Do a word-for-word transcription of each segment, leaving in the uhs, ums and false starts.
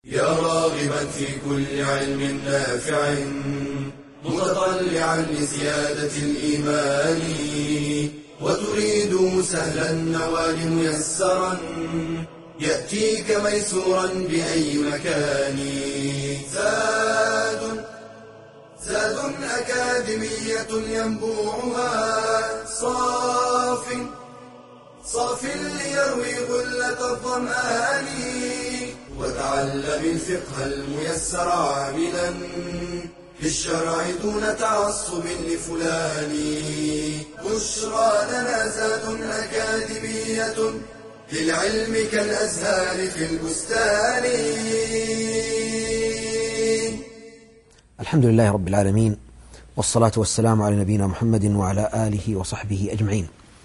يا راغبا في كل علم نافع متطلعا لزيادة الإيمان وتريد سهلا النوال ميسرا يأتيك ميسورا بأي مكان. زاد زاد أكاديمية ينبوعها صاف صاف ليروي غلة الظمآن وتعلم الفقه الميسر عاملا للشرع دون تعصب لفلان. بشرى لنا زاد أكاديمية للعلم كالأزهار في البستان. الحمد لله رب العالمين، والصلاة والسلام على نبينا محمد وعلى آله وصحبه أجمعين.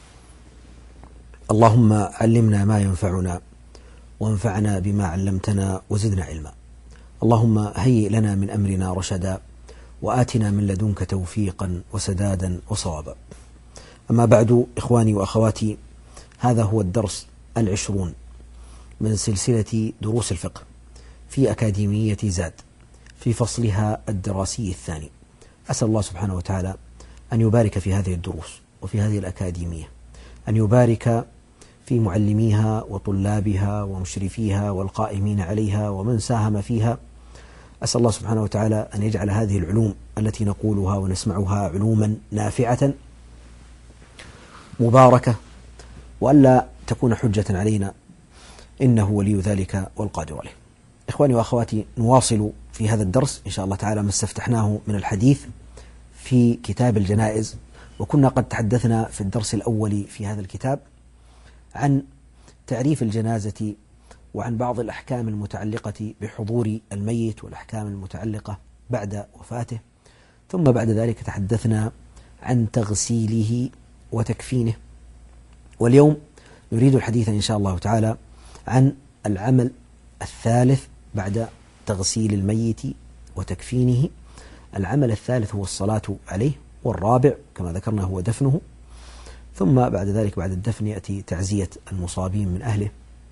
اللهم علمنا ما ينفعنا وانفعنا بما علمتنا وزدنا علما. اللهم هيئ لنا من أمرنا رشدا وآتنا من لدنك توفيقا وسدادا وصوابا. أما بعد، إخواني وأخواتي، هذا هو الدرس العشرون من سلسلة دروس الفقه في أكاديمية زاد في فصلها الدراسي الثاني. أسأل الله سبحانه وتعالى أن يبارك في هذه الدروس وفي هذه الأكاديمية، أن يبارك في معلميها وطلابها ومشرفيها والقائمين عليها ومن ساهم فيها. أسأل الله سبحانه وتعالى أن يجعل هذه العلوم التي نقولها ونسمعها علوما نافعة مباركة، وألا تكون حجة علينا، إنه ولي ذلك والقادر عليه. إخواني وأخواتي، نواصل في هذا الدرس إن شاء الله تعالى ما استفتحناه من الحديث في كتاب الجنائز. وكنا قد تحدثنا في الدرس الأول في هذا الكتاب عن تعريف الجنازة وعن بعض الأحكام المتعلقة بحضور الميت والأحكام المتعلقة بعد وفاته، ثم بعد ذلك تحدثنا عن تغسيله وتكفينه. واليوم نريد الحديث إن شاء الله تعالى عن العمل الثالث بعد تغسيل الميت وتكفينه. العمل الثالث هو الصلاة عليه، والرابع كما ذكرنا هو دفنه، ثم بعد ذلك بعد الدفن يأتي تعزية المصابين من أهله.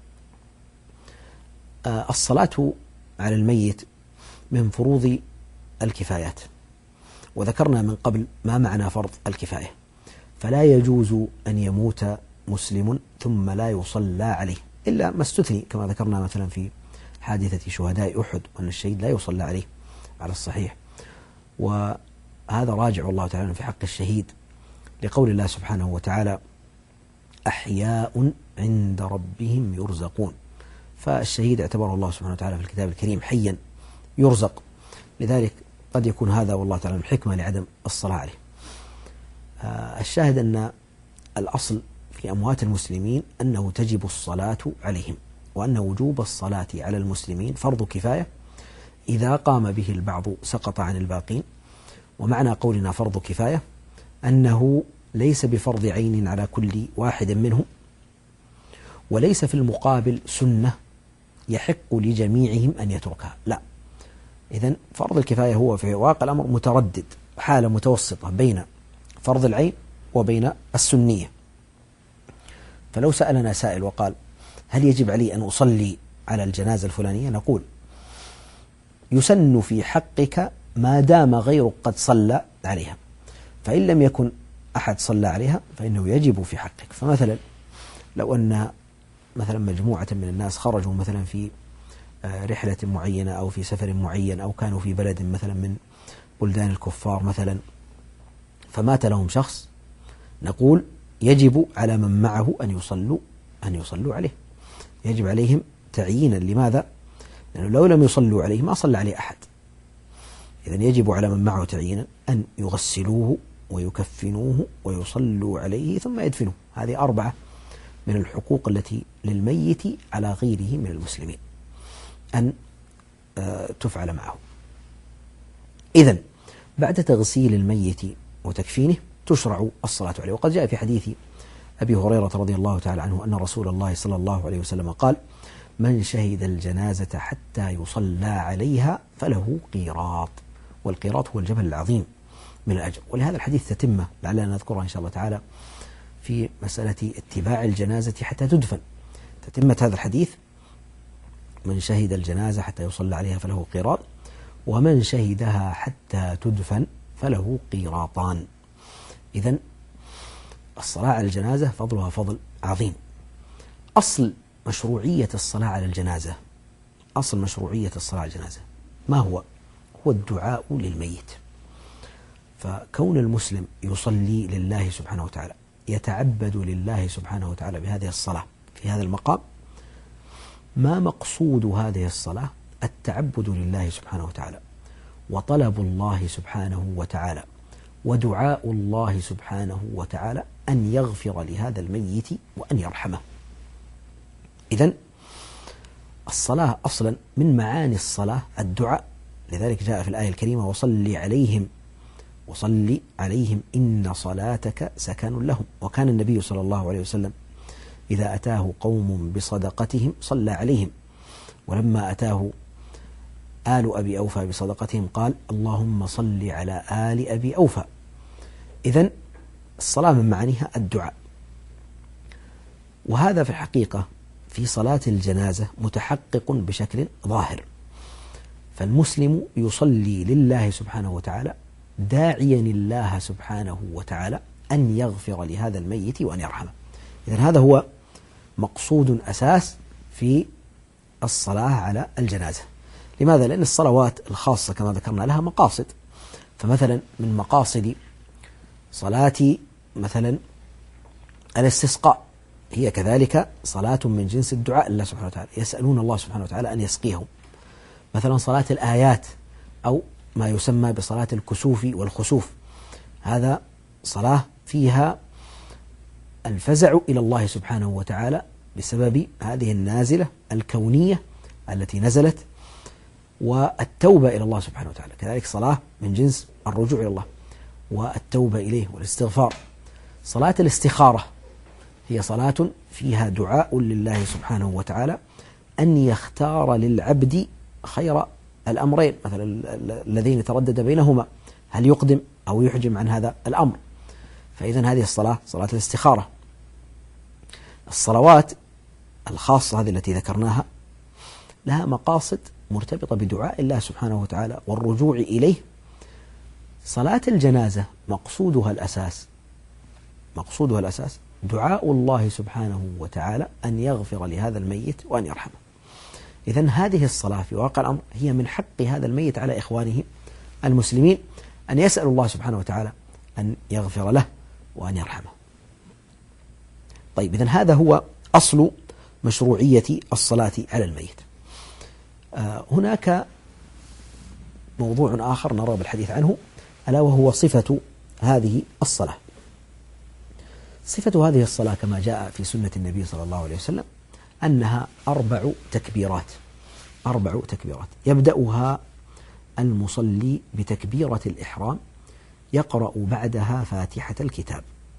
آه الصلاة على الميت من فروض الكفايات، وذكرنا من قبل ما معنى فرض الكفاية، فلا يجوز أن يموت مسلم ثم لا يصلى عليه إلا ما استثني، كما ذكرنا مثلا في حادثة شهداء أحد وأن الشهيد لا يصلى عليه على الصحيح، وهذا راجع والله تعالى في حق الشهيد لقول الله سبحانه وتعالى: أحياء عند ربهم يرزقون. فالشهيد اعتبره الله سبحانه وتعالى في الكتاب الكريم حيا يرزق، لذلك قد يكون هذا والله تعالى الحكمة لعدم الصلاة عليه. آه الشاهد أن الأصل في أموات المسلمين أنه تجب الصلاة عليهم، وأن وجوب الصلاة على المسلمين فرض كفاية، إذا قام به البعض سقط عن الباقين. ومعنى قولنا فرض كفاية أنه ليس بفرض عين على كل واحد منهم، وليس في المقابل سنة يحق لجميعهم أن يتركها، لا. إذن فرض الكفاية هو في واقع الأمر متردد، حالة متوسطة بين فرض العين وبين السنية. فلو سألنا سائل وقال: هل يجب علي أن أصلي على الجنازة الفلانية؟ نقول: يسن في حقك ما دام غيرك قد صلى عليها، فإن لم يكن أحد صلى عليها فإنه يجب في حقك. فمثلا لو أن مثلا مجموعة من الناس خرجوا مثلا في رحلة معينة أو في سفر معين، أو كانوا في بلد مثلا من بلدان الكفار مثلا، فمات لهم شخص، نقول يجب على من معه أن يصلوا أن يصلوا عليه، يجب عليهم تعيينا. لماذا؟ لأنه لو لم يصلوا عليه ما صلى عليه أحد. إذن يجب على من معه تعيينا أن يغسلوه ويكفنوه ويصلوا عليه ثم يدفنوه. هذه أربعة من الحقوق التي للميت على غيره من المسلمين أن تفعل معه. إذن بعد تغسيل الميت وتكفينه تشرع الصلاة عليه. وقد جاء في حديث أبي هريرة رضي الله تعالى عنه أن رسول الله صلى الله عليه وسلم قال: من شهد الجنازة حتى يصلى عليها فله قيراط. والقيراط هو الجبل العظيم من الأجر. ولهذا الحديث تتمة لعلنا نذكرها إن شاء الله تعالى في مسألة اتباع الجنازة حتى تدفن. تتمة هذا الحديث من شهد الجنازة حتى يصلى عليها فله قيراط، ومن شهدها حتى تدفن فله قيراطان. إذن الصلاة على الجنازة فضلها فضل عظيم. أصل مشروعية الصلاة على الجنازة أصل مشروعية الصلاة على الجنازة ما هو؟ هو الدعاء للميت. فكون المسلم يصلي لله سبحانه وتعالى، يتعبد لله سبحانه وتعالى بهذه الصلاة في هذا المقام، ما مقصود هذه الصلاة؟ التعبد لله سبحانه وتعالى، وطلب الله سبحانه وتعالى، ودعاء الله سبحانه وتعالى أن يغفر لهذا الميت وأن يرحمه. إذن الصلاة أصلا من معاني الصلاة الدعاء، لذلك جاء في الآية الكريمة وصل عليهم وصل عليهم إن صلاتك سكن لهم. وكان النبي صلى الله عليه وسلم إذا أتاه قوم بصدقتهم صلى عليهم، ولما أتاه آل أبي أوفى بصدقتهم قال اللهم صل على آل أبي أوفى. إذن الصلاة من معانيها الدعاء، وهذا في الحقيقة في صلاة الجنازة متحقق بشكل ظاهر. فالمسلم يصلي لله سبحانه وتعالى داعيا الله سبحانه وتعالى أن يغفر لهذا الميت وأن يرحمه. إذن هذا هو مقصود أساس في الصلاة على الجنازة. لماذا؟ لأن الصلوات الخاصة كما ذكرنا لها مقاصد. فمثلا من مقاصد صلاة مثلا الاستسقاء هي كذلك صلاة من جنس الدعاء لله سبحانه وتعالى، يسألون الله سبحانه وتعالى أن يسقيهم. مثلا صلاة الآيات أو ما يسمى بصلاة الكسوف والخسوف، هذا صلاة فيها الفزع إلى الله سبحانه وتعالى بسبب هذه النازلة الكونية التي نزلت، والتوبة إلى الله سبحانه وتعالى. كذلك صلاة من جنس الرجوع إلى الله والتوبة إليه والاستغفار. صلاة الاستخارة هي صلاة فيها دعاء لله سبحانه وتعالى أن يختار للعبد خير الأمرين، مثلا الذين يتردد بينهما هل يقدم أو يحجم عن هذا الأمر. فإذن هذه الصلاة صلاة الاستخارة. الصلوات الخاصة هذه التي ذكرناها لها مقاصد مرتبطة بدعاء الله سبحانه وتعالى والرجوع إليه. صلاة الجنازة مقصودها الأساس مقصودها الأساس دعاء الله سبحانه وتعالى أن يغفر لهذا الميت وأن يرحمه. إذن هذه الصلاة في واقع الأمر هي من حق هذا الميت على إخوانه المسلمين أن يسأل الله سبحانه وتعالى أن يغفر له وأن يرحمه. طيب، إذن هذا هو أصل مشروعية الصلاة على الميت. آه هناك موضوع آخر نرى بالحديث عنه، ألا وهو صفة هذه الصلاة. صفة هذه الصلاة كما جاء في سنة النبي صلى الله عليه وسلم أنها أربع تكبيرات أربع تكبيرات يبدأها المصلي بتكبيرة الإحرام، يقرأ بعدها فاتحة الكتاب.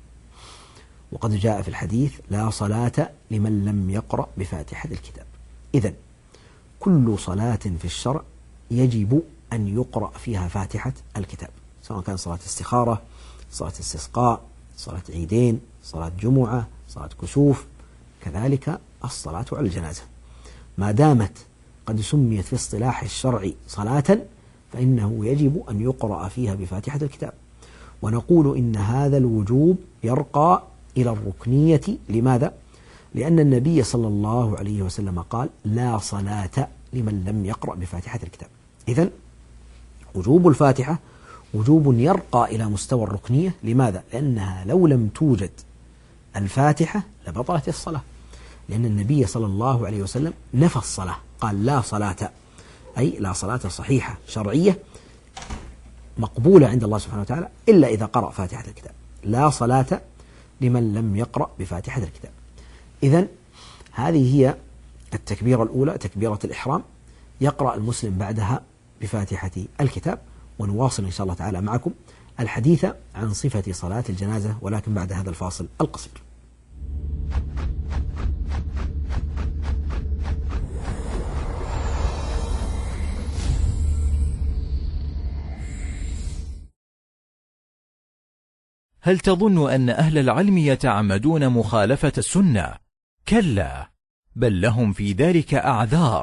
وقد جاء في الحديث لا صلاة لمن لم يقرأ بفاتحة الكتاب. إذن كل صلاة في الشرع يجب أن يقرأ فيها فاتحة الكتاب، سواء كان صلاة استخارة، صلاة استسقاء، صلاة عيدين، صلاة جمعة، صلاة كسوف، كذلك الصلاة على الجنازة. ما دامت قد سميت في اصطلاح الشرع صلاة فإنه يجب أن يقرأ فيها بفاتحة الكتاب. ونقول إن هذا الوجوب يرقى إلى الركنية. لماذا؟ لأن النبي صلى الله عليه وسلم قال لا صلاة لمن لم يقرأ بفاتحة الكتاب. إذن وجوب الفاتحة وجوب يرقى إلى مستوى الركنية. لماذا؟ لأنها لو لم توجد الفاتحة لبطلت الصلاة، لأن النبي صلى الله عليه وسلم نفى الصلاة، قال لا صلاة، أي لا صلاة صحيحة شرعية مقبولة عند الله سبحانه وتعالى إلا إذا قرأ فاتحة الكتاب. لا صلاة لمن لم يقرأ بفاتحة الكتاب. إذن هذه هي التكبيرة الأولى، تكبيرة الإحرام، يقرأ المسلم بعدها بفاتحة الكتاب. ونواصل إن شاء الله تعالى معكم الحديث عن صفة صلاة الجنازة، ولكن بعد هذا الفاصل القصير. هل تظن أن أهل العلم يتعمدون مخالفة السنة؟ كلا، بل لهم في ذلك أعذار،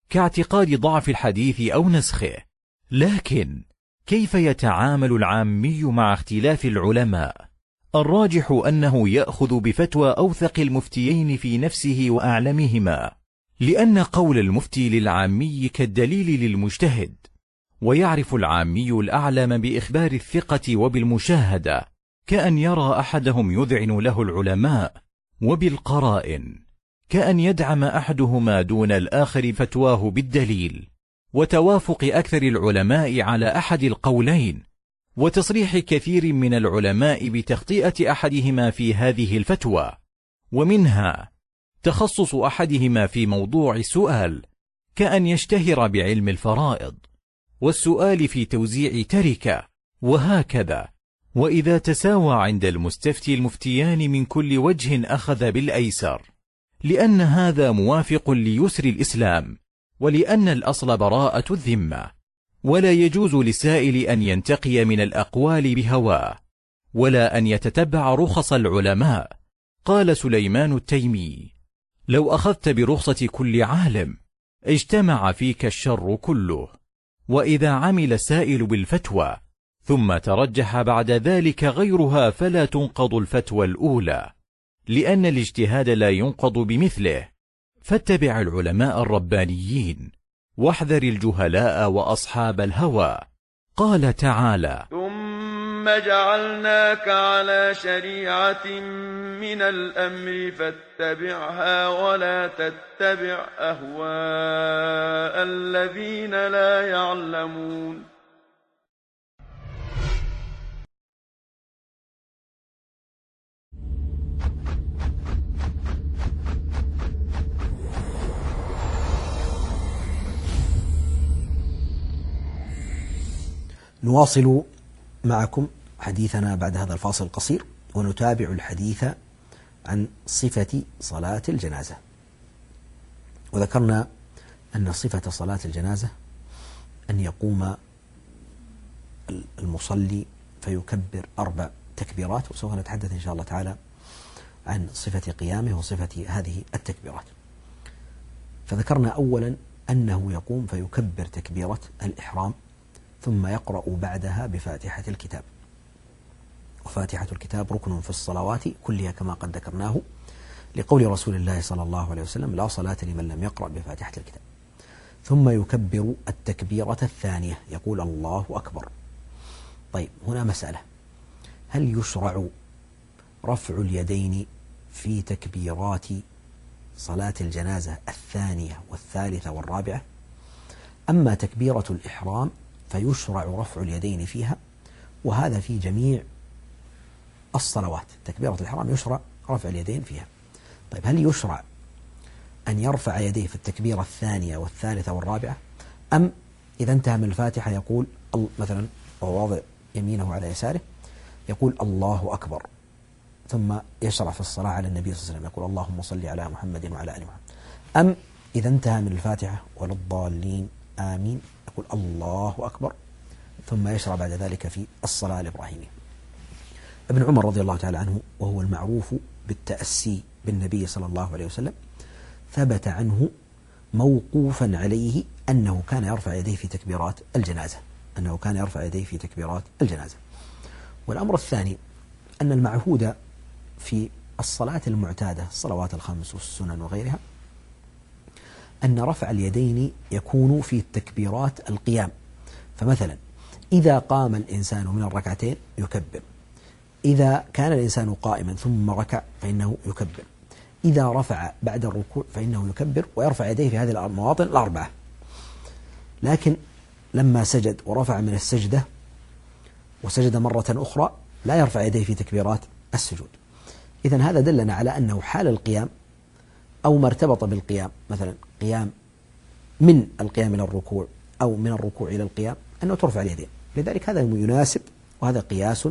كاعتقاد ضعف الحديث أو نسخه. لكن كيف يتعامل العامي مع اختلاف العلماء؟ الراجح أنه يأخذ بفتوى أوثق المفتيين في نفسه وأعلمهما، لأن قول المفتي للعامي كالدليل للمجتهد، ويعرف العامي الأعلم بإخبار الثقة وبالمشاهدة، كأن يرى أحدهم يذعن له العلماء، وبالقرائن كأن يدعم أحدهما دون الآخر فتواه بالدليل، وتوافق أكثر العلماء على أحد القولين، وتصريح كثير من العلماء بتخطئة أحدهما في هذه الفتوى، ومنها تخصص أحدهما في موضوع السؤال، كأن يشتهر بعلم الفرائض والسؤال في توزيع تركة، وهكذا. وإذا تساوى عند المستفتي المفتيان من كل وجه أخذ بالأيسر، لأن هذا موافق ليسر الإسلام، ولأن الأصل براءة الذمة، ولا يجوز للسائل أن ينتقي من الأقوال بهواه، ولا أن يتتبع رخص العلماء. قال سليمان التيمي: لو أخذت برخصة كل عالم اجتمع فيك الشر كله. وإذا عمل السائل بالفتوى ثم ترجح بعد ذلك غيرها فلا تنقض الفتوى الأولى، لأن الاجتهاد لا ينقض بمثله. فاتبع العلماء الربانيين، واحذر الجهلاء وأصحاب الهوى. قال تعالى: ثم جعلناك على شريعة من الأمر فاتبعها ولا تتبع أهواء الذين لا يعلمون. نواصل معكم حديثنا بعد هذا الفاصل القصير، ونتابع الحديث عن صفة صلاة الجنازة. وذكرنا أن صفة صلاة الجنازة أن يقوم المصلي فيكبر أربع تكبيرات، وسوف نتحدث إن شاء الله تعالى عن صفة قيامه وصفة هذه التكبيرات. فذكرنا أولا أنه يقوم فيكبر تكبيرة الإحرام، ثم يقرأ بعدها بفاتحة الكتاب. وفاتحة الكتاب ركن في الصلوات كلها كما قد ذكرناه، لقول رسول الله صلى الله عليه وسلم: لا صلاة لمن لم يقرأ بفاتحة الكتاب. ثم يكبر التكبيرة الثانية، يقول: الله أكبر. طيب، هنا مسألة: هل يشرع رفع اليدين في تكبيرات صلاة الجنازة الثانية والثالثة والرابعة؟ أما تكبيرة الإحرام فيشرع رفع اليدين فيها، وهذا في جميع الصلوات. تكبيرة الإحرام يشرع رفع اليدين فيها. طيب، هل يشرع أن يرفع يديه في التكبيرة الثانية والثالثة والرابعة، أم إذا انتهى من الفاتحة يقول مثلا وهو واضع يمينه على يساره يقول الله أكبر، ثم يشرع في الصلاة على النبي صلى الله عليه وسلم يقول اللهم صل على محمد وعلى آل محمد؟ أم إذا انتهى من الفاتحة ولا الضالين آمين يقول الله أكبر، ثم يشرع بعد ذلك في الصلاة الإبراهيمية؟ ابن عمر رضي الله تعالى عنه، وهو المعروف بالتأسي بالنبي صلى الله عليه وسلم، ثبت عنه موقوفا عليه أنه كان يرفع يديه في تكبيرات الجنازة أنه كان يرفع يديه في تكبيرات الجنازة. والأمر الثاني أن المعهود في الصلاة المعتادة، الصلوات الخمس والسنن وغيرها، أن رفع اليدين يكون في التكبيرات القيام. فمثلا إذا قام الإنسان من الركعتين يكبر، إذا كان الإنسان قائما ثم ركع فإنه يكبر، إذا رفع بعد الركوع فإنه يكبر ويرفع يديه في هذه المواطن الأربعة. لكن لما سجد ورفع من السجدة وسجد مرة أخرى لا يرفع يديه في تكبيرات السجود. إذن هذا دلنا على أنه حال القيام أو ما ارتبط بالقيام، مثلا قيام من القيام إلى الركوع أو من الركوع إلى القيام، أنه ترفع اليدين. لذلك هذا يناسب، وهذا قياس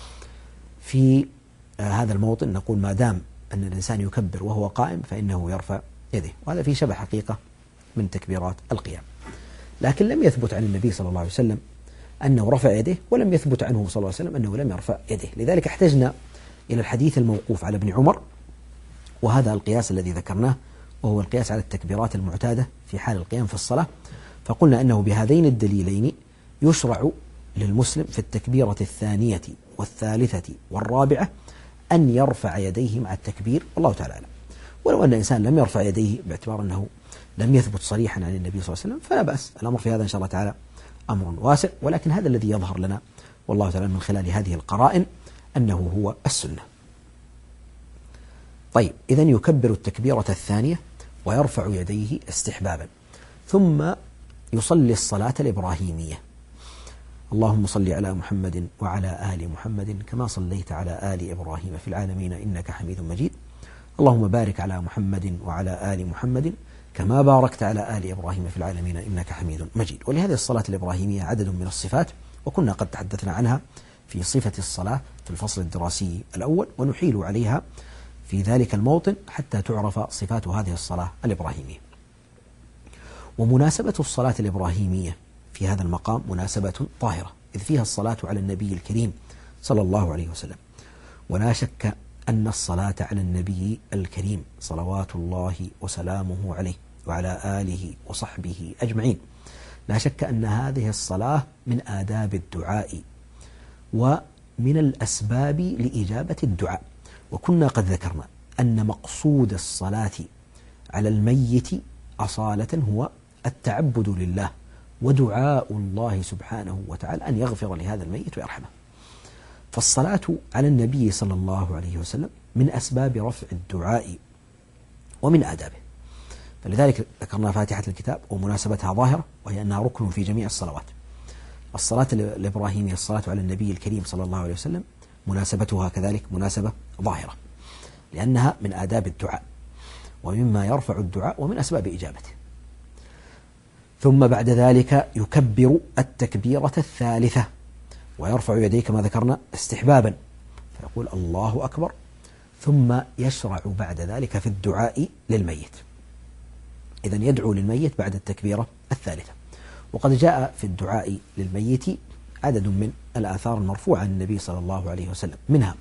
في هذا الموطن. نقول ما دام أن الإنسان يكبر وهو قائم فإنه يرفع يديه، وهذا فيه شبه حقيقة من تكبيرات القيام. لكن لم يثبت عن النبي صلى الله عليه وسلم أنه رفع يديه، ولم يثبت عنه صلى الله عليه وسلم أنه لم يرفع يديه. لذلك احتجنا إلى الحديث الموقوف على ابن عمر، وهذا القياس الذي ذكرناه، وهو القياس على التكبيرات المعتادة في في حال القيام في الصلاة، فقلنا أنه بهذين الدليلين يشرع للمسلم في التكبيرة الثانية والثالثة والرابعة أن يرفع يديه مع التكبير، والله تعالى أعلم. ولو أن الإنسان لم يرفع يديه باعتبار أنه لم يثبت صريحا عن النبي صلى الله عليه وسلم فلا بأس، الأمر في هذا إن شاء الله تعالى أمر واسع، ولكن هذا الذي يظهر لنا والله تعالى من خلال هذه القرائن أنه هو السنة. طيب، إذن يكبر التكبيرة الثانية ويرفع يديه استحبابا، ثم يصلي الصلاة الإبراهيمية: اللهم صل على محمد وعلى آل محمد كما صليت على آل إبراهيم في العالمين إنك حميد مجيد، اللهم بارك على محمد وعلى آل محمد كما باركت على آل إبراهيم في العالمين إنك حميد مجيد. ولهذه الصلاة الإبراهيمية عدد من الصفات، وكنا قد تحدثنا عنها في صفة الصلاة في الفصل الدراسي الأول، ونحيل عليها في ذلك الموطن حتى تعرف صفات هذه الصلاة الإبراهيمية. ومناسبة الصلاة الإبراهيمية في هذا المقام مناسبة طاهرة، إذ فيها الصلاة على النبي الكريم صلى الله عليه وسلم. ولا شك أن الصلاة على النبي الكريم صلوات الله وسلامه عليه وعلى آله وصحبه أجمعين، لا شك أن هذه الصلاة من آداب الدعاء ومن الأسباب لإجابة الدعاء. وكنا قد ذكرنا أن مقصود الصلاة على الميت أصالة هو التعبد لله ودعاء الله سبحانه وتعالى أن يغفر لهذا الميت ويرحمه. فالصلاة على النبي صلى الله عليه وسلم من أسباب رفع الدعاء ومن آدابه، فلذلك ذكرنا فاتحة الكتاب ومناسبتها ظاهرة، وهي أنها ركن في جميع الصلوات. الصلاة الإبراهيمية الصلاة على النبي الكريم صلى الله عليه وسلم مناسبتها كذلك مناسبة ظاهرة، لأنها من آداب الدعاء ومما يرفع الدعاء ومن أسباب إجابته. ثم بعد ذلك يكبر التكبيرة الثالثة ويرفع يديه كما ذكرنا استحبابا، فيقول الله أكبر، ثم يشرع بعد ذلك في الدعاء للميت. إذن يدعو للميت بعد التكبيرة الثالثة. وقد جاء في الدعاء للميت عدد من الآثار المرفوعة عن النبي صلى الله عليه وسلم، منها: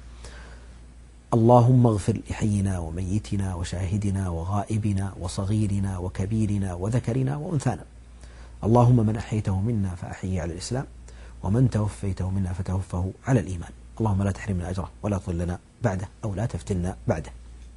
اللهم اغفر لحينا وميتنا وشاهدنا وغائبنا وصغيرنا وكبيرنا وذكرنا وأنثانا، اللهم من أحيته منا فأحيه على الإسلام، ومن توفيته منا فتوفه على الإيمان، اللهم لا تحرمنا أجره ولا تضلنا بعده أو لا تفتنا بعده.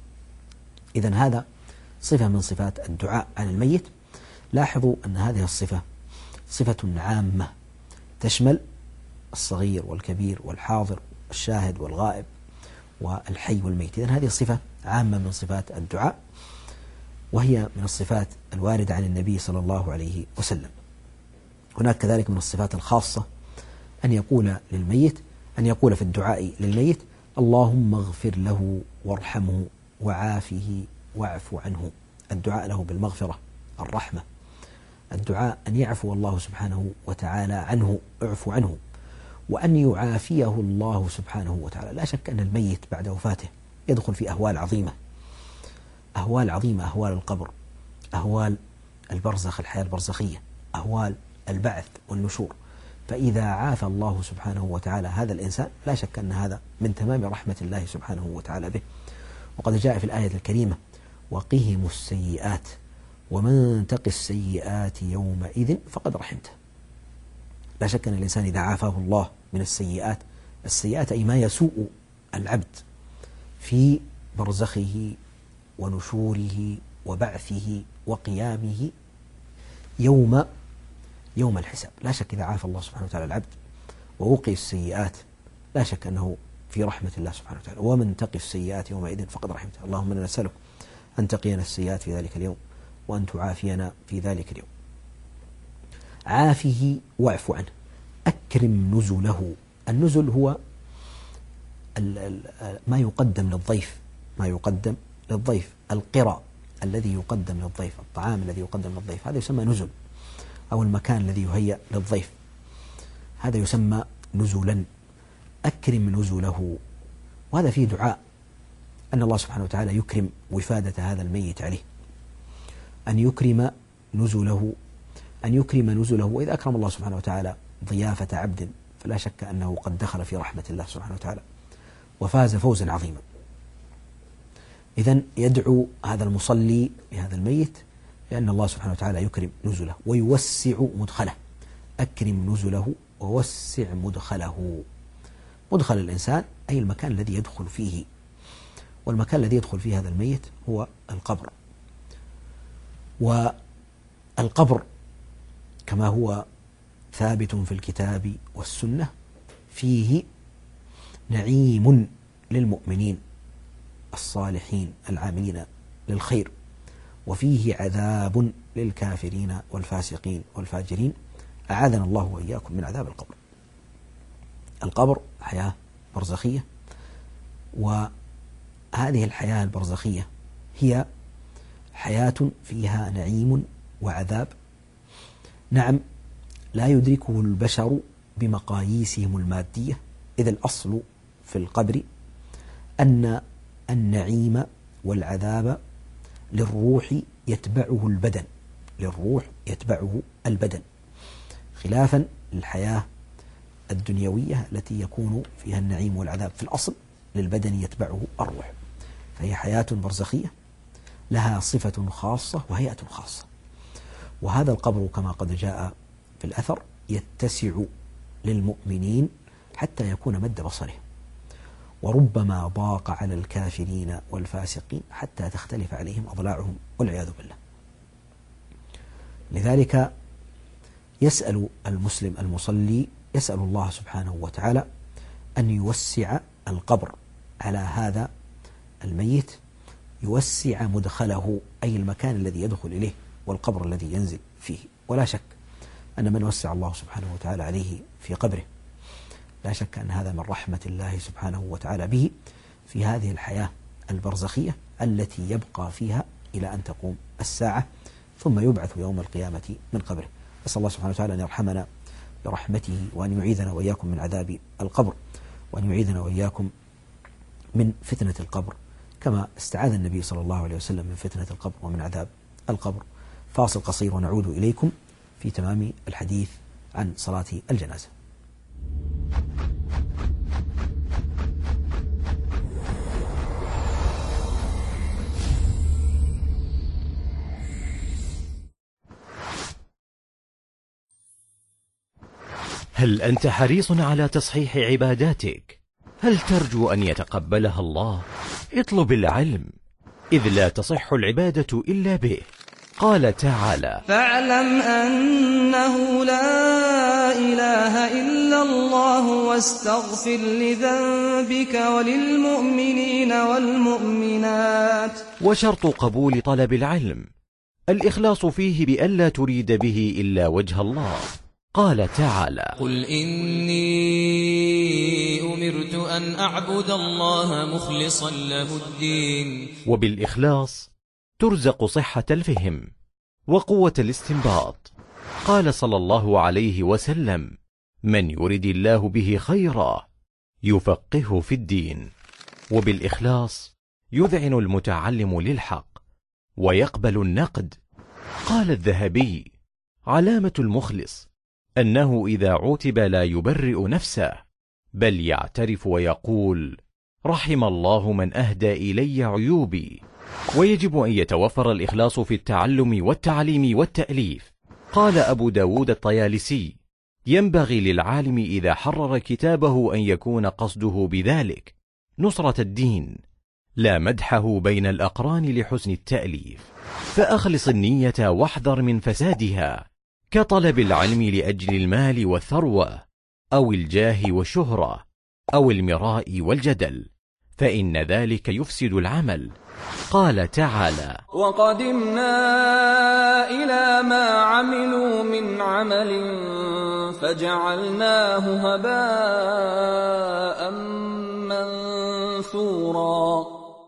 إذن هذا صفة من صفات الدعاء على الميت. لاحظوا أن هذه الصفة صفة عامة تشمل الصغير والكبير والحاضر والشاهد والغائب والحي والميت. إذن هذه صفة عامة من صفات الدعاء، وهي من الصفات الواردة عن النبي صلى الله عليه وسلم. هناك كذلك من الصفات الخاصة أن يقول للميت أن يقول في الدعاء للميت: اللهم اغفر له وارحمه وعافه واعف عنه. الدعاء له بالمغفرة، الرحمة، الدعاء أن يعفو الله سبحانه وتعالى عنه، اعفو عنه، وأن يعافيه الله سبحانه وتعالى. لا شك أن الميت بعد وفاته يدخل في أهوال عظيمة، أهوال عظيمة، أهوال القبر، أهوال البرزخ، الحياة البرزخية، أهوال البعث والنشور. فإذا عافى الله سبحانه وتعالى هذا الإنسان لا شك أن هذا من تمام رحمة الله سبحانه وتعالى به. وقد جاء في الآية الكريمة: وقهم السيئات ومن تق السيئات يومئذ فقد رحمته. لا شك أن الإنسان إذا عافاه الله من السيئات، السيئات أي ما يسوء العبد في برزخه ونشوره وبعثه وقيامه يوم يوم الحساب. لا شك إذا عافى الله سبحانه وتعالى العبد ووقي السيئات لا شك أنه في رحمة الله سبحانه وتعالى. ومن تقي السيئات يومئذ فقد رحمته. اللهم إنا نسألك أن تقينا السيئات في ذلك اليوم وأن تعافينا في ذلك اليوم. عافه واعف عنه، أكرم نزله. النزل هو ما يقدم للضيف، ما يقدم للضيف، القرى الذي يقدم للضيف، الطعام الذي يقدم للضيف، هذا يسمى نزل، أو المكان الذي يهيأ للضيف، هذا يسمى نزلا. أكرم نزله. وهذا فيه دعاء أن الله سبحانه وتعالى يكرم وفادة هذا الميت عليه، أن يكرم نزله، أن يكرم نزله. وإذا أكرم الله سبحانه وتعالى ضيافة عبد فلا شك أنه قد دخل في رحمة الله سبحانه وتعالى وفاز فوزا عظيما. إذن يدعو هذا المصلي لهذا الميت لأن الله سبحانه وتعالى يكرم نزله ويوسع مدخله. أكرم نزله ووسع مدخله. مدخل الإنسان أي المكان الذي يدخل فيه، والمكان الذي يدخل فيه هذا الميت هو القبر. والقبر كما هو ثابت في الكتاب والسنة فيه نعيم للمؤمنين الصالحين العاملين للخير، وفيه عذاب للكافرين والفاسقين والفاجرين، أعاذنا الله وإياكم من عذاب القبر. القبر حياة برزخية، وهذه الحياة البرزخية هي حياة فيها نعيم وعذاب، نعم لا يدركه البشر بمقاييسهم المادية، إذ الأصل في القبر أن النعيم والعذاب للروح يتبعه البدن، للروح يتبعه البدن، خلافا للحياة الدنيوية التي يكون فيها النعيم والعذاب في الأصل للبدن يتبعه الروح. فهي حياة برزخية لها صفة خاصة وهيئة خاصة. وهذا القبر كما قد جاء في الأثر يتسع للمؤمنين حتى يكون مد بصره، وربما ضاق على الكافرين والفاسقين حتى تختلف عليهم أضلاعهم والعياذ بالله. لذلك يسأل المسلم المصلي يسأل الله سبحانه وتعالى أن يوسع القبر على هذا الميت، يوسع مدخله أي المكان الذي يدخل إليه والقبر الذي ينزل فيه. ولا شك أن من وسع الله سبحانه وتعالى عليه في قبره لا شك أن هذا من رحمة الله سبحانه وتعالى به في هذه الحياة البرزخية التي يبقى فيها إلى أن تقوم الساعة ثم يبعث يوم القيامة من قبره. أسأل الله سبحانه وتعالى أن يرحمنا برحمته، وأن يعيذنا وإياكم من عذاب القبر، وأن يعيذنا وإياكم من فتنة القبر كما استعاذ النبي صلى الله عليه وسلم من فتنة القبر ومن عذاب القبر. فاصل قصير ونعود إليكم في تمام الحديث عن صلاة الجنازة. هل أنت حريص على تصحيح عباداتك؟ هل ترجو أن يتقبلها الله؟ اطلب العلم، إذ لا تصح العبادة إلا به. قال تعالى: فاعلم أنه لا إله إلا الله واستغفر لذنبك وللمؤمنين والمؤمنات. وشرط قبول طلب العلم الإخلاص فيه بألا تريد به إلا وجه الله. قال تعالى: قل إني أمرت أن أعبد الله مخلصا له الدين. وبالإخلاص ترزق صحة الفهم وقوة الاستنباط. قال صلى الله عليه وسلم: من يرد الله به خيرا يفقهه في الدين. وبالإخلاص يذعن المتعلم للحق ويقبل النقد. قال الذهبي: علامة المخلص أنه إذا عوتب لا يبرئ نفسه، بل يعترف ويقول: رحم الله من أهدى إلي عيوبي. ويجب أن يتوفر الإخلاص في التعلم والتعليم والتأليف. قال أبو داود الطيالسي: ينبغي للعالم إذا حرر كتابه أن يكون قصده بذلك نصرة الدين، لا مدحه بين الأقران لحسن التأليف. فأخلص النية واحذر من فسادها، كطلب العلم لأجل المال والثروة أو الجاه والشهرة أو المراء والجدل، فإن ذلك يفسد العمل. قال تعالى: وقدمنا إلى ما عملوا من عمل فجعلناه هباء منثورا.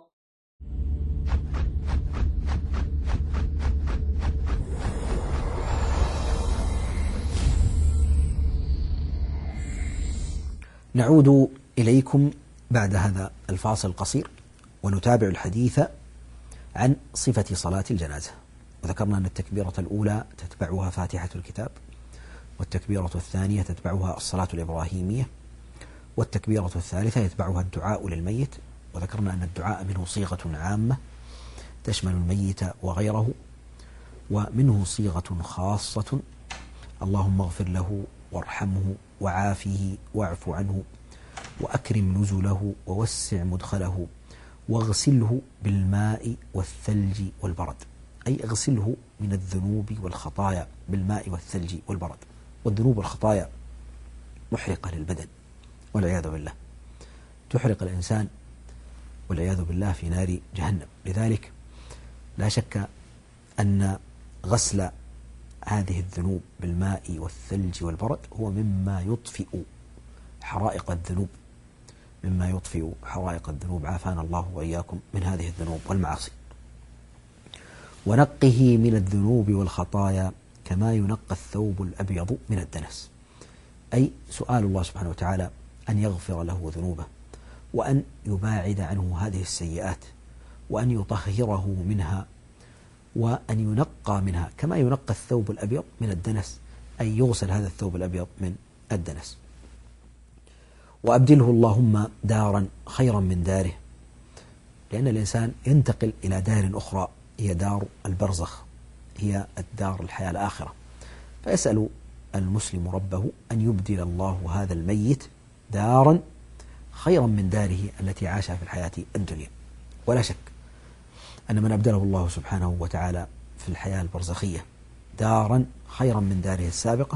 نعود إليكم بعد هذا الفاصل القصير ونتابع الحديث عن صفة صلاة الجنازة. وذكرنا أن التكبيرة الأولى تتبعها فاتحة الكتاب، والتكبيرة الثانية تتبعها الصلاة الإبراهيمية، والتكبيرة الثالثة يتبعها الدعاء للميت. وذكرنا أن الدعاء منه صيغة عامة تشمل الميت وغيره، ومنه صيغة خاصة: اللهم اغفر له وارحمه وعافه واعف عنه وأكرم نزله ووسع مدخله واغسله بالماء والثلج والبرد، أي اغسله من الذنوب والخطايا بالماء والثلج والبرد. والذنوب والخطايا محرقة للبدن والعياذ بالله، تحرق الإنسان والعياذ بالله في نار جهنم. لذلك لا شك أن غسل هذه الذنوب بالماء والثلج والبرد هو مما يطفئ حرائق الذنوب، مما يطفئ حرائق الذنوب، عافانا الله وإياكم من هذه الذنوب والمعاصي. ونقه من الذنوب والخطايا كما ينقى الثوب الأبيض من الدنس، أي سؤال الله سبحانه وتعالى أن يغفر له ذنوبه وأن يباعد عنه هذه السيئات وأن يطهره منها وأن ينقى منها كما ينقى الثوب الأبيض من الدنس، أي يغسل هذا الثوب الأبيض من الدنس. وأبدله اللهم دارا خيرا من داره، لأن الإنسان ينتقل إلى دار أخرى هي دار البرزخ، هي الدار الحياة الآخرة، فيسأل المسلم ربه أن يبدل الله هذا الميت دارا خيرا من داره التي عاشها في الحياة الدنيا. ولا شك أن من أبدله الله سبحانه وتعالى في الحياة البرزخية دارا خيرا من داره السابقة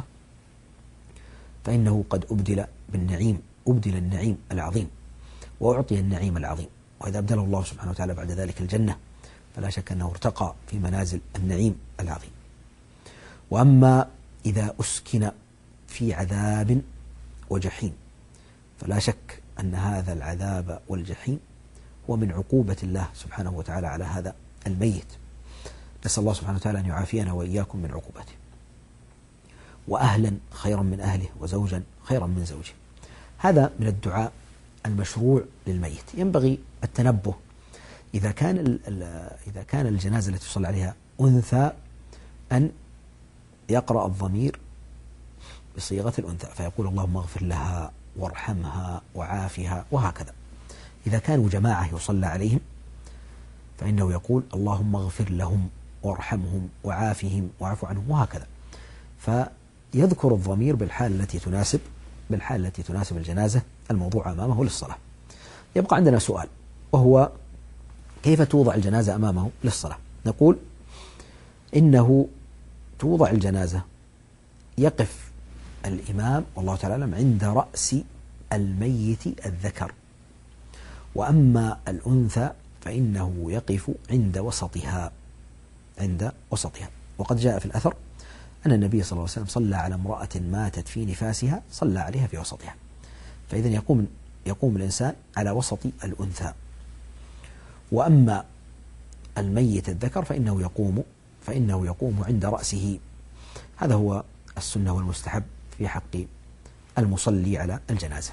فإنه قد أبدل بالنعيم، أبدل النعيم العظيم وأعطي النعيم العظيم. وإذا أبدله الله سبحانه وتعالى بعد ذلك الجنة فلا شك أنه ارتقى في منازل النعيم العظيم. وأما إذا أسكن في عذاب وجحيم فلا شك أن هذا العذاب والجحيم هو من عقوبة الله سبحانه وتعالى على هذا الميت، نسأل الله سبحانه وتعالى أن يعافينا وإياكم من عقوبته. وأهلا خيرا من أهله وزوجا خيرا من زوجه، هذا من الدعاء المشروع للميت. ينبغي التنبه إذا كان إذا كان الجنازة التي يصلى عليها أنثى أن يقرأ الضمير بصيغة الأنثى فيقول اللهم اغفر لها وارحمها وعافها وهكذا. إذا كانوا جماعة يصلى عليهم فإنه يقول اللهم اغفر لهم وارحمهم وعافهم واعف عنهم وهكذا، فيذكر الضمير بالحال التي تناسب بالحال التي تناسب الجنازة الموضوع أمامه للصلاة. يبقى عندنا سؤال، وهو كيف توضع الجنازة أمامه للصلاة؟ نقول إنه توضع الجنازة يقف الإمام والله تعالى أعلم عند رأس الميت الذكر، وأما الأنثى فإنه يقف عند وسطها عند وسطها. وقد جاء في الأثر أن النبي صلى الله عليه وسلم صلى على امرأة ماتت في نفاسها صلى عليها في وسطها، فإذا يقوم يقوم الإنسان على وسط الأنثى. وأما الميت الذكر فإنه يقوم فإنه يقوم عند رأسه. هذا هو السنة والمستحب في حق المصلي على الجنازة.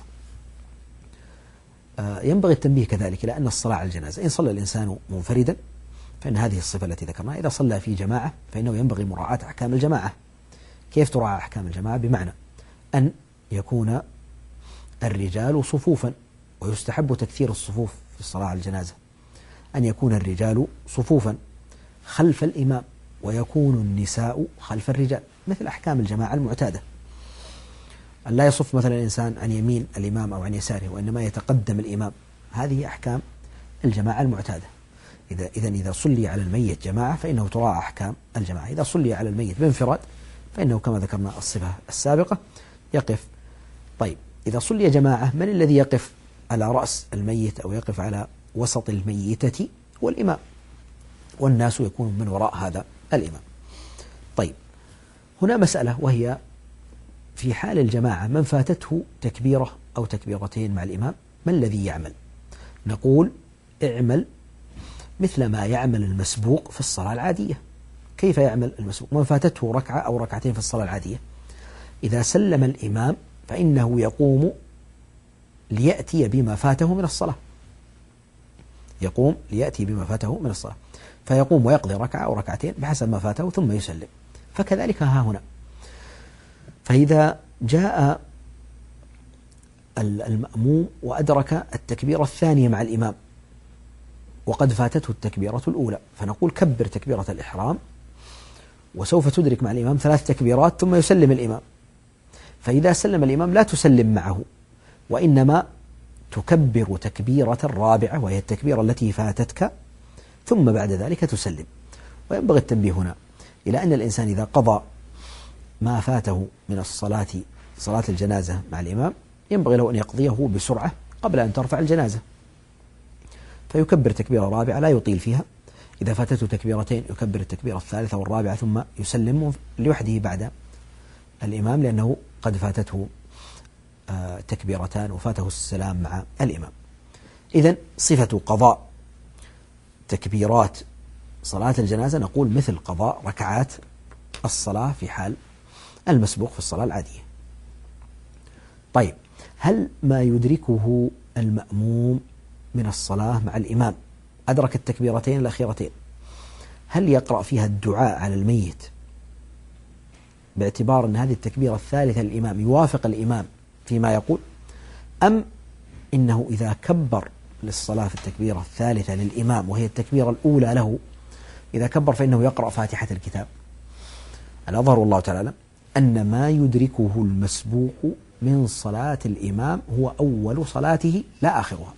ينبغي التنبيه كذلك إلى أن الصلاة على الجنازة إن صلى الإنسان منفردا فإن هذه الصفة التي ذكرناها، إذا صلى في جماعة فإنه ينبغي مراعاة أحكام الجماعة. كيف تراعى أحكام الجماعة؟ بمعنى أن يكون الرجال صفوفا، ويستحب تكثير الصفوف في الصلاة على الجنازة، أن يكون الرجال صفوفا خلف الإمام ويكون النساء خلف الرجال، مثل أحكام الجماعة المعتادة. أن لا يصف مثلا الإنسان عن يمين الإمام أو عن يساره، وإنما يتقدم الإمام، هذه أحكام الجماعة المعتادة. إذا إذن إذا صلي على الميت جماعة فإنه تراعى أحكام الجماعة. إذا صلي على الميت بانفراد فإنه كما ذكرنا الصفة السابقة يقف. طيب إذا صلي جماعة من الذي يقف على رأس الميت أو يقف على وسط الميتة؟ هو الإمام، والناس يكون من وراء هذا الإمام. طيب هنا مسألة، وهي في حال الجماعة من فاتته تكبيرة أو تكبيرتين مع الإمام ما الذي يعمل؟ نقول اعمل مثل ما يعمل المسبوق في الصلاة العادية. كيف يعمل المسبوق؟ من فاتته ركعة أو ركعتين في الصلاة العادية إذا سلم الإمام فإنه يقوم ليأتي بما فاته من الصلاة، يقوم ليأتي بما فاته من الصلاة، فيقوم ويقضي ركعة أو ركعتين بحسب ما فاته ثم يسلم. فكذلك ها هنا، فإذا جاء المأموم وأدرك التكبيرة الثانية مع الإمام وقد فاتته التكبيرة الأولى، فنقول كبر تكبيرة الإحرام وسوف تدرك مع الإمام ثلاث تكبيرات ثم يسلم الإمام، فإذا سلم الإمام لا تسلم معه، وإنما تكبر تكبيرة الرابعة وهي التكبيرة التي فاتتك، ثم بعد ذلك تسلم. وينبغي التنبيه هنا إلى أن الإنسان إذا قضى ما فاته من الصلاة صلاة الجنازة مع الإمام ينبغي له أن يقضيه بسرعة قبل أن ترفع الجنازة، فيكبر تكبيرة رابعة لا يطيل فيها، إذا فاتته تكبيرتين يكبر التكبيرة الثالثة والرابعة ثم يسلم لوحده بعد الإمام، لأنه قد فاتته تكبيرتان وفاته السلام مع الإمام. إذن صفة قضاء تكبيرات صلاة الجنازة نقول مثل قضاء ركعات الصلاة في حال المسبوق في الصلاة العادية. طيب، هل ما يدركه المأموم من الصلاة مع الإمام أدرك التكبيرتين الأخيرتين، هل يقرأ فيها الدعاء على الميت باعتبار أن هذه التكبيرة الثالثة للإمام يوافق الإمام فيما يقول، أم إنه إذا كبر للصلاة في التكبيرة الثالثة للإمام وهي التكبيرة الأولى له، إذا كبر فإنه يقرأ فاتحة الكتاب؟ الأظهر والله تعالى أن ما يدركه المسبوق من صلاة الإمام هو أول صلاته لا آخرها.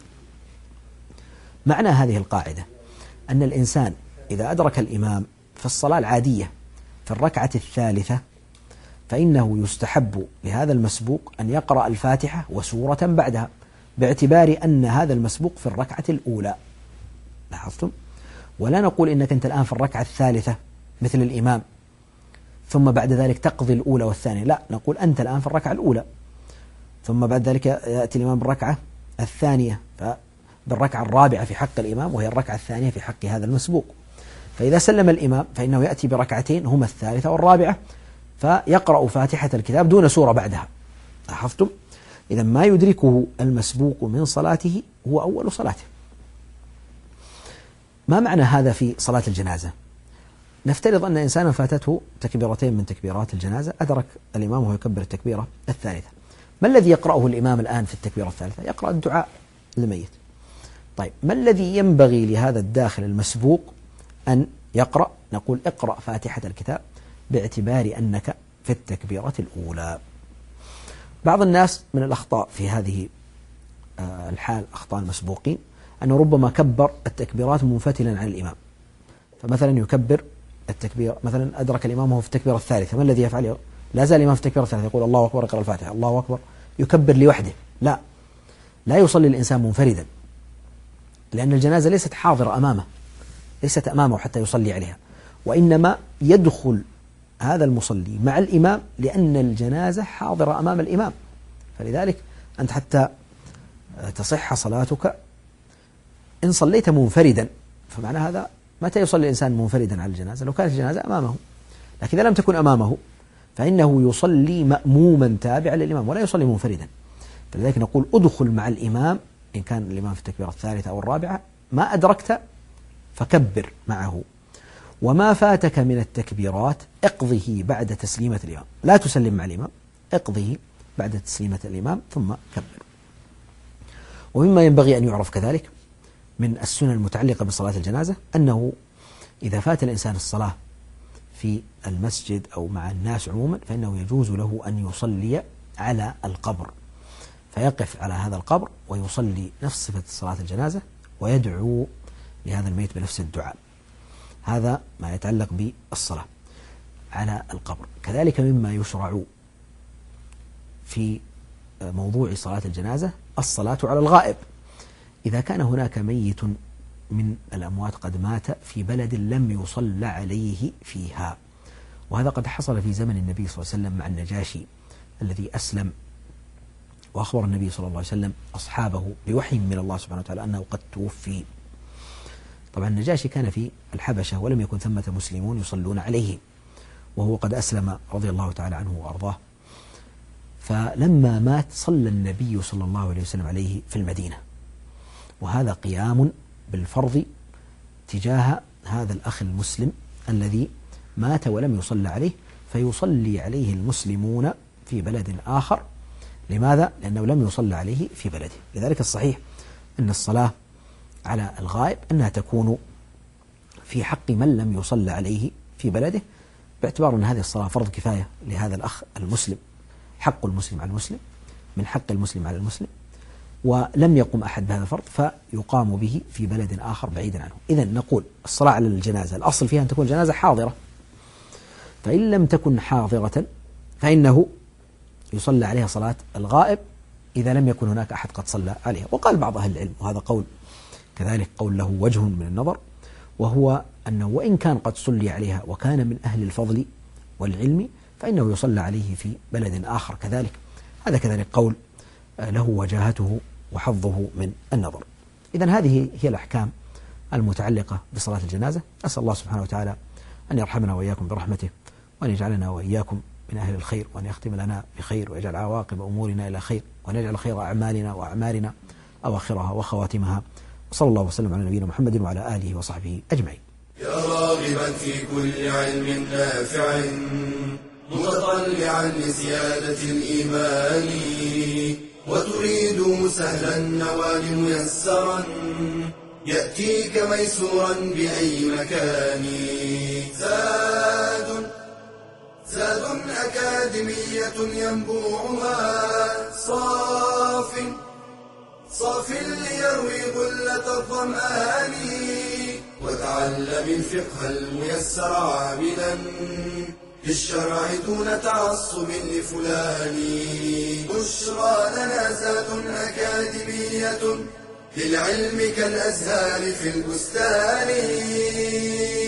معنى هذه القاعدة أن الإنسان إذا أدرك الإمام في الصلاة العادية في الركعة الثالثة فإنه يستحب لهذا المسبوق أن يقرأ الفاتحة وسورة بعدها، باعتبار أن هذا المسبوق في الركعة الأولى. لاحظتم؟ ولا نقول إنك أنت الآن في الركعة الثالثة مثل الإمام ثم بعد ذلك تقضي الأولى والثانية، لا، نقول أنت الآن في الركعة الأولى ثم بعد ذلك يأتي الإمام بالركعة الثانية، بالركعة الرابعة في حق الإمام وهي الركعة الثانية في حق هذا المسبوق. فإذا سلم الإمام فإنه يأتي بركعتين هما الثالثة والرابعة فيقرأ فاتحة الكتاب دون سورة بعدها. لاحظتم؟ إذا ما يدركه المسبوق من صلاته هو أول صلاته. ما معنى هذا في صلاة الجنازة؟ نفترض أن إنسانا فاتته تكبيرتين من تكبيرات الجنازة، أدرك الإمام وهو يكبر التكبيرة الثالثة، ما الذي يقرأه الإمام الآن في التكبيرة الثالثة؟ يقرأ الدعاء للميت. طيب، ما الذي ينبغي لهذا الداخل المسبوق أن يقرأ؟ نقول اقرأ فاتحة الكتاب باعتبار أنك في التكبيرة الأولى. بعض الناس من الأخطاء في هذه الحال، أخطاء المسبوقين، أنه ربما كبر التكبيرات منفتلا عن الإمام، فمثلا يكبر التكبير، مثلا أدرك الإمام وهو في التكبيرة الثالثة، ما الذي يفعله؟ لا زال الإمام في التكبيرة الثالثة يقول الله أكبر، يقرأ الفاتحة، الله أكبر، يكبر لوحده. لا، لا يصلي الإنسان منفردا، لأن الجنازة ليست حاضرة أمامه، ليست أمامه حتى يصلي عليها، وإنما يدخل هذا المصلي مع الإمام لأن الجنازة حاضرة أمام الإمام. فلذلك أنت حتى تصح صلاتك إن صليت منفردا، فمعنى هذا متى يصلي الإنسان منفردا على الجنازة؟ لو كانت الجنازة أمامه، لكن إذا لم تكن أمامه فإنه يصلي مأموما تابعا للإمام ولا يصلي منفردا. فلذلك نقول ادخل مع الإمام إن كان الإمام في التكبيرة الثالثة أو الرابعة، ما أدركت فكبر معه، وما فاتك من التكبيرات اقضه بعد تسليمة الإمام، لا تسلم مع الإمام، اقضه بعد تسليمة الإمام ثم كبر. ومما ينبغي أن يعرف كذلك من السنن المتعلقة بصلاة الجنازة أنه إذا فات الإنسان الصلاة في المسجد أو مع الناس عموما فإنه يجوز له أن يصلي على القبر، فيقف على هذا القبر ويصلي نفس صفة صلاة الجنازة ويدعو لهذا الميت بنفس الدعاء. هذا ما يتعلق بالصلاة على القبر. كذلك مما يشرع في موضوع صلاة الجنازة الصلاة على الغائب، إذا كان هناك ميت من الأموات قد مات في بلد لم يصلى عليه فيها، وهذا قد حصل في زمن النبي صلى الله عليه وسلم مع النجاشي الذي أسلم، وأخبر النبي صلى الله عليه وسلم أصحابه بوحي من الله سبحانه وتعالى أنه قد توفي. طبعا النجاشي كان في الحبشة ولم يكن ثمة مسلمون يصلون عليه، وهو قد أسلم رضي الله تعالى عنه وأرضاه. فلما مات صلى النبي صلى الله عليه وسلم عليه في المدينة، وهذا قيام بالفرض تجاه هذا الأخ المسلم الذي مات ولم يصلى عليه، فيصلي عليه المسلمون في بلد آخر. لماذا؟ لأنه لم يصلى عليه في بلده. لذلك الصحيح أن الصلاة على الغائب أنها تكون في حق من لم يصلى عليه في بلده، باعتبار أن هذه الصلاة فرض كفاية لهذا الأخ المسلم، حق المسلم على المسلم من حق المسلم على المسلم، ولم يقم أحد بهذا الفرض فيقام به في بلد آخر بعيدا عنه. إذن نقول الصلاة على الجنازة الأصل فيها أن تكون الجنازة حاضرة، فإن لم تكن حاضرة فإنه يصلى عليها صلاة الغائب إذا لم يكن هناك أحد قد صلى عليها. وقال بعض أهل العلم، وهذا قول كذلك قول له وجه من النظر، وهو أنه وإن كان قد صلي عليها وكان من أهل الفضل والعلم فإنه يصلى عليه في بلد آخر كذلك. هذا كذلك قول له وجاهته وحظه من النظر. إذن هذه هي الأحكام المتعلقة بصلاة الجنازة. أسأل الله سبحانه وتعالى أن يرحمنا وإياكم برحمته، وأن يجعلنا وإياكم من أهل الخير، وأن يختم لنا بخير، ويجعل عواقب أمورنا إلى خير، وأن يجعل خير أعمالنا وأعمارنا أواخرها وخواتمها. وصلى الله وسلم على نبينا محمد وعلى آله وصحبه أجمعين. يا راغبا في كل علم نافع متطلعا لزيادة الإيمان، وتريد سهلا النوال ميسرا يأتيك ميسورا بأي مكان. زاد زاد أكاديمية ينبوعها صاف صاف ليروي غلة الظمآن، وتعلم الفقه الميسر عاملا بالشرع دون تعصب لفلان. بشرى لنا زاد أكاديمية للعلم كالأزهار في البستان.